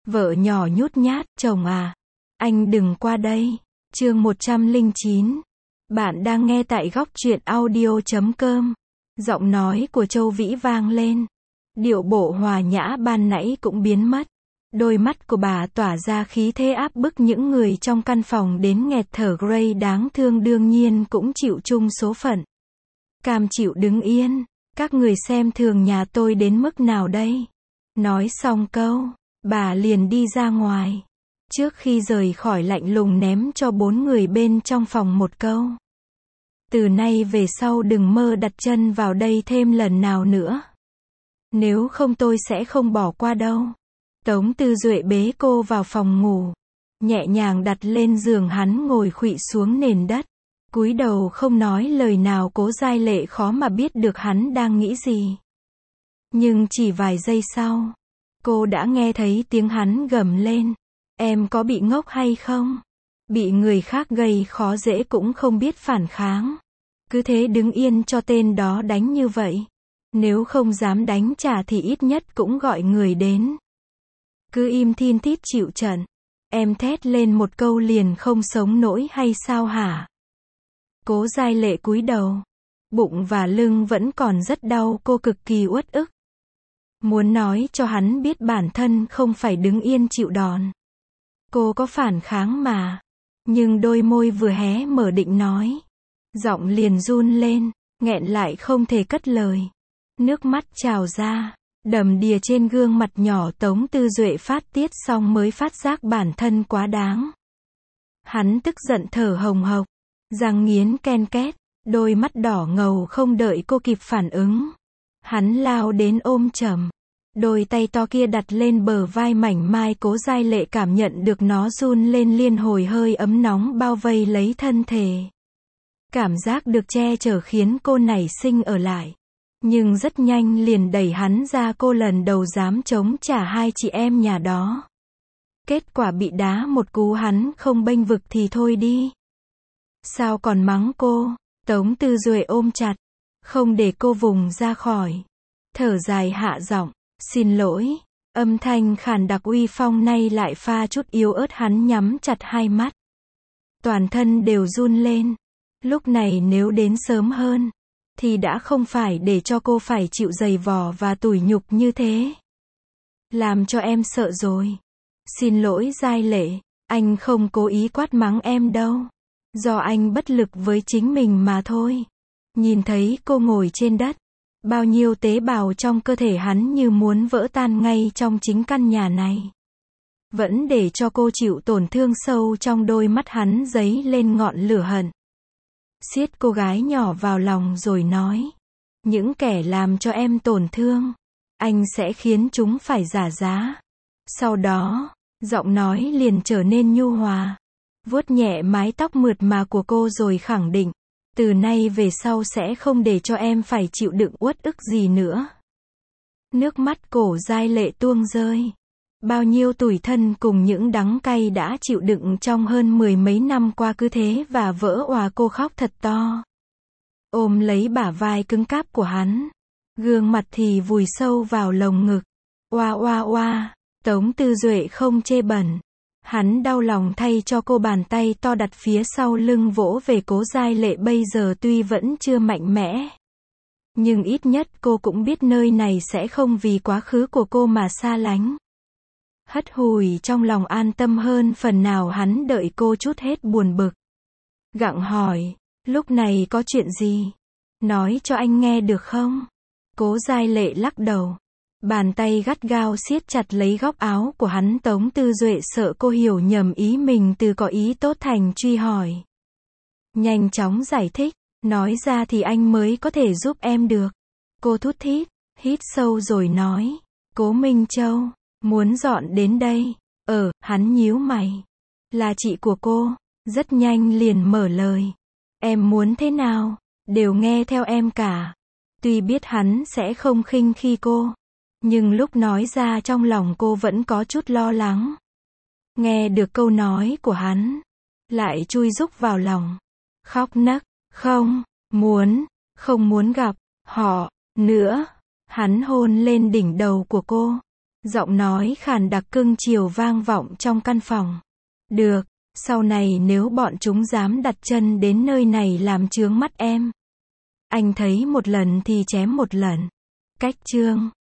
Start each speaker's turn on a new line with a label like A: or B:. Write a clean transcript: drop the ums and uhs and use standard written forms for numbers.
A: Vợ nhỏ nhút nhát, chồng à, anh đừng qua đây. Chương 109. Bạn đang nghe tại góc truyện audio.com. Giọng nói của Châu Vĩ vang lên. Điệu bộ hòa nhã ban nãy cũng biến mất. Đôi mắt của bà tỏa ra khí thế áp bức những người trong căn phòng đến nghẹt thở. Gray đáng thương đương nhiên cũng chịu chung số phận. Cam chịu đứng yên. Các người xem thường nhà tôi đến mức nào đây? Nói xong câu, bà liền đi ra ngoài. Trước khi rời khỏi lạnh lùng ném cho 4 người bên trong phòng một câu. Từ nay về sau đừng mơ đặt chân vào đây thêm lần nào nữa. Nếu không tôi sẽ không bỏ qua đâu. Tống Tư Duệ bế cô vào phòng ngủ. Nhẹ nhàng đặt lên giường, hắn ngồi khuỵu xuống nền đất. Cúi đầu không nói lời nào. Cố Giai Lệ khó mà biết được hắn đang nghĩ gì. Nhưng chỉ vài giây sau, cô đã nghe thấy tiếng hắn gầm lên. Em có bị ngốc hay không? Bị người khác gây khó dễ cũng không biết phản kháng. Cứ thế đứng yên cho tên đó đánh như vậy. Nếu không dám đánh trả thì ít nhất cũng gọi người đến. Cứ im thin thít chịu trận. Em thét lên một câu liền không sống nổi hay sao hả? Cố Giai Lệ cúi đầu. Bụng và lưng vẫn còn rất đau, cô cực kỳ uất ức. Muốn nói cho hắn biết bản thân không phải đứng yên chịu đòn. Cô có phản kháng mà. Nhưng đôi môi vừa hé mở định nói. Giọng liền run lên, nghẹn lại không thể cất lời. Nước mắt trào ra, đầm đìa trên gương mặt nhỏ. Tống Tư Duệ phát tiết xong mới phát giác bản thân quá đáng. Hắn tức giận thở hồng hộc, răng nghiến ken két, đôi mắt đỏ ngầu. Không đợi cô kịp phản ứng, hắn lao đến ôm chầm. Đôi tay to kia đặt lên bờ vai mảnh mai. Cố Giai Lệ cảm nhận được nó run lên liên hồi, hơi ấm nóng bao vây lấy thân thể. Cảm giác được che chở khiến cô nảy sinh ở lại. Nhưng rất nhanh liền đẩy hắn ra. Cô lần đầu dám chống trả hai chị em nhà đó. Kết quả bị đá một cú. Hắn không bênh vực thì thôi đi, sao còn mắng cô? Tống Tư Duệ ôm chặt, không để cô vùng ra khỏi. Thở dài hạ giọng. Xin lỗi. Âm thanh khàn đặc uy phong nay lại pha chút yếu ớt. Hắn nhắm chặt hai mắt. Toàn thân đều run lên. Lúc này nếu đến sớm hơn, thì đã không phải để cho cô phải chịu giày vò và tủi nhục như thế. Làm cho em sợ rồi. Xin lỗi Giai Lệ, anh không cố ý quát mắng em đâu. Do anh bất lực với chính mình mà thôi. Nhìn thấy cô ngồi trên đất. Bao nhiêu tế bào trong cơ thể hắn như muốn vỡ tan ngay trong chính căn nhà này. Vẫn để cho cô chịu tổn thương. Sâu trong đôi mắt hắn dấy lên ngọn lửa hận. Siết cô gái nhỏ vào lòng rồi nói. Những kẻ làm cho em tổn thương, anh sẽ khiến chúng phải trả giá. Sau đó, giọng nói liền trở nên nhu hòa. Vuốt nhẹ mái tóc mượt mà của cô rồi khẳng định. Từ nay về sau sẽ không để cho em phải chịu đựng uất ức gì nữa. Nước mắt Cố Giai Lệ tuông rơi. Bao nhiêu tủi thân cùng những đắng cay đã chịu đựng trong hơn 10 mấy năm qua cứ thế và vỡ òa. Cô khóc thật to, ôm lấy bả vai cứng cáp của hắn. Gương mặt thì vùi sâu vào lồng ngực. Oa oa oa. Tống Tư Duệ không chê bẩn. Hắn đau lòng thay cho cô. Bàn tay to đặt phía sau lưng vỗ về. Cố Giai Lệ bây giờ tuy vẫn chưa mạnh mẽ, nhưng ít nhất cô cũng biết nơi này sẽ không vì quá khứ của cô mà xa lánh. Hất hủi trong lòng an tâm hơn phần nào. Hắn đợi cô trút hết buồn bực, gặng hỏi. Lúc này có chuyện gì? Nói cho anh nghe được không? Cố Giai Lệ lắc đầu. Bàn tay gắt gao siết chặt lấy góc áo của hắn. Tống Tư Duệ sợ cô hiểu nhầm ý mình từ có ý tốt thành truy hỏi. Nhanh chóng giải thích. Nói ra thì anh mới có thể giúp em được. Cô thút thít, hít sâu rồi nói. Cố Minh Châu muốn dọn đến đây. Hắn nhíu mày. Là chị của cô. Rất nhanh liền mở lời. Em muốn thế nào, đều nghe theo em cả. Tuy biết hắn sẽ không khinh khi cô, nhưng lúc nói ra trong lòng cô vẫn có chút lo lắng. Nghe được câu nói của hắn, lại chui rúc vào lòng. Khóc nấc. Không muốn gặp họ nữa. Hắn hôn lên đỉnh đầu của cô, Giọng nói khàn đặc cưng chiều vang vọng trong căn phòng. Được, sau này nếu bọn chúng dám đặt chân đến nơi này làm chướng mắt em, anh thấy một lần thì chém một lần. Cách chương